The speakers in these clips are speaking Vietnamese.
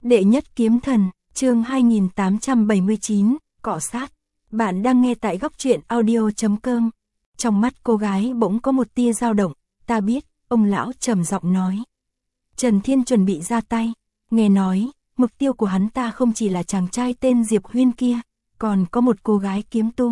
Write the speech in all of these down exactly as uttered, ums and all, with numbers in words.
Đệ nhất kiếm thần, chương hai nghìn tám trăm bảy mươi chín, cọ sát. Bạn đang nghe tại góc truyện audio chấm com. Trong mắt cô gái bỗng có một tia dao động, ta biết, ông lão trầm giọng nói. Trần Thiên chuẩn bị ra tay, nghe nói, mục tiêu của hắn ta không chỉ là chàng trai tên Diệp Huyên kia, còn có một cô gái kiếm tu.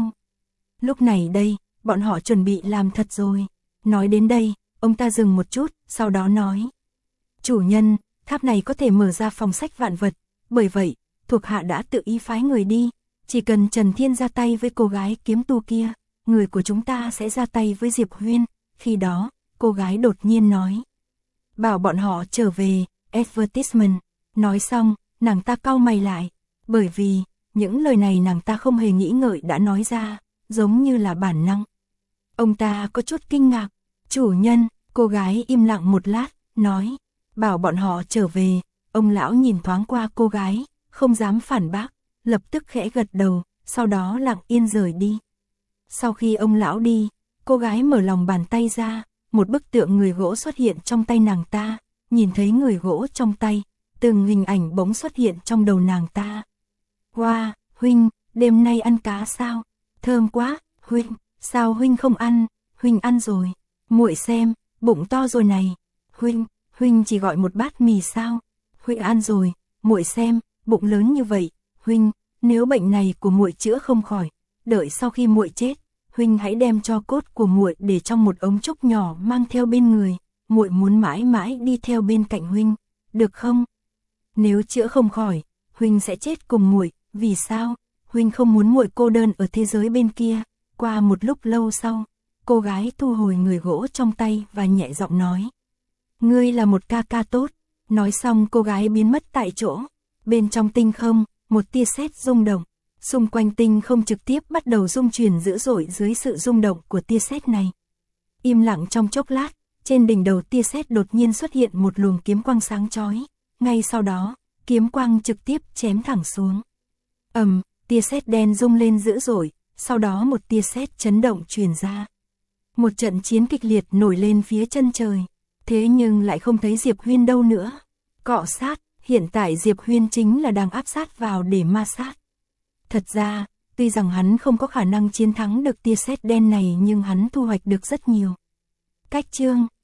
Lúc này đây, bọn họ chuẩn bị làm thật rồi. Nói đến đây, ông ta dừng một chút, sau đó nói. Chủ nhân, tháp này có thể mở ra phòng sách vạn vật, bởi vậy, thuộc hạ đã tự ý phái người đi, chỉ cần Trần Thiên ra tay với cô gái kiếm tu kia, người của chúng ta sẽ ra tay với Diệp Huyên. Khi đó, cô gái đột nhiên nói. Bảo bọn họ trở về, advertisement. Nói xong, nàng ta cau mày lại, bởi vì, những lời này nàng ta không hề nghĩ ngợi đã nói ra, giống như là bản năng. Ông ta có chút kinh ngạc, chủ nhân, cô gái im lặng một lát, nói, bảo bọn họ trở về. Ông lão nhìn thoáng qua cô gái, không dám phản bác, lập tức khẽ gật đầu, sau đó lặng yên rời đi. Sau khi ông lão đi, cô gái mở lòng bàn tay ra, một bức tượng người gỗ xuất hiện trong tay nàng ta, nhìn thấy người gỗ trong tay, từng hình ảnh bỗng xuất hiện trong đầu nàng ta. Wow, huynh, đêm nay ăn cá sao? Thơm quá, huynh, sao huynh không ăn? Huynh ăn rồi, muội xem, bụng to rồi này. Huynh, huynh chỉ gọi một bát mì sao? Huynh ăn rồi, muội xem, bụng lớn như vậy. Huynh, nếu bệnh này của muội chữa không khỏi, đợi sau khi muội chết, huynh hãy đem cho cốt của muội để trong một ống trúc nhỏ mang theo bên người, muội muốn mãi mãi đi theo bên cạnh huynh, được không? Nếu chữa không khỏi, huynh sẽ chết cùng muội, vì sao? Huynh không muốn muội cô đơn ở thế giới bên kia. Qua một lúc lâu sau, cô gái thu hồi người gỗ trong tay và nhẹ giọng nói. Ngươi là một ca ca tốt. Nói xong cô gái biến mất tại chỗ. Bên trong tinh không, một tia sét rung động. Xung quanh tinh không trực tiếp bắt đầu rung chuyển dữ dội dưới sự rung động của tia sét này. Im lặng trong chốc lát, trên đỉnh đầu tia sét đột nhiên xuất hiện một luồng kiếm quang sáng chói. Ngay sau đó, kiếm quang trực tiếp chém thẳng xuống. Ầm, tia sét đen rung lên dữ dội, sau đó một tia sét chấn động truyền ra. Một trận chiến kịch liệt nổi lên phía chân trời, thế nhưng lại không thấy Diệp Huyên đâu nữa. Cọ sát, hiện tại Diệp Huyên chính là đang áp sát vào để ma sát. Thật ra, tuy rằng hắn không có khả năng chiến thắng được tia sét đen này nhưng hắn thu hoạch được rất nhiều. Cách chương